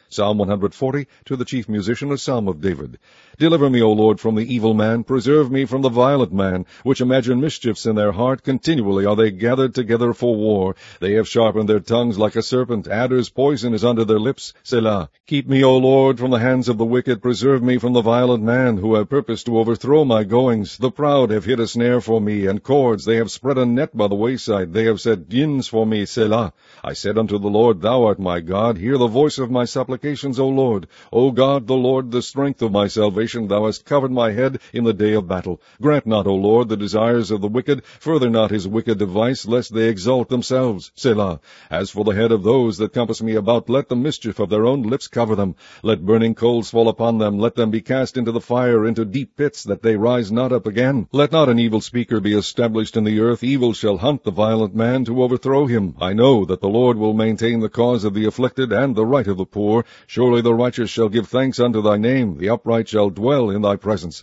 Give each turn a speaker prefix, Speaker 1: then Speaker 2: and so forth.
Speaker 1: Psalm 140, to the chief musician, a psalm of David. Deliver me, O Lord, from the evil man. Preserve me from the violent man, which imagine mischiefs in their heart. Continually are they gathered together for war. They have sharpened their tongues like a serpent. Adder's poison is under their lips. Selah. Keep me, O Lord, from the hands of the wicked. Preserve me from the violent man, who have purposed to overthrow my goings. The proud have hid a snare for me, and cords. They have spread a net by the wayside. They have set gins for me. Selah. I said unto the Lord, Thou art my God. Hear the voice of my supplications, O Lord. O God, the Lord, the strength of my salvation. Thou hast covered my head in the day of battle. Grant not, O Lord, the desires of the wicked. Further not his wicked device, lest they exalt themselves. Selah. As for the head of those that compass me about, let the mischief of their own lips cover them. Let burning coals fall upon them. Let them be cast into the fire, into deep pits, that they rise not up again. Let not an evil speaker be established in the earth. Evil shall hunt the violent man to overthrow him. I know that the Lord will maintain the cause of the afflicted and the right of the poor. Surely the righteous shall give thanks unto thy name. The upright shall dwell in thy presence.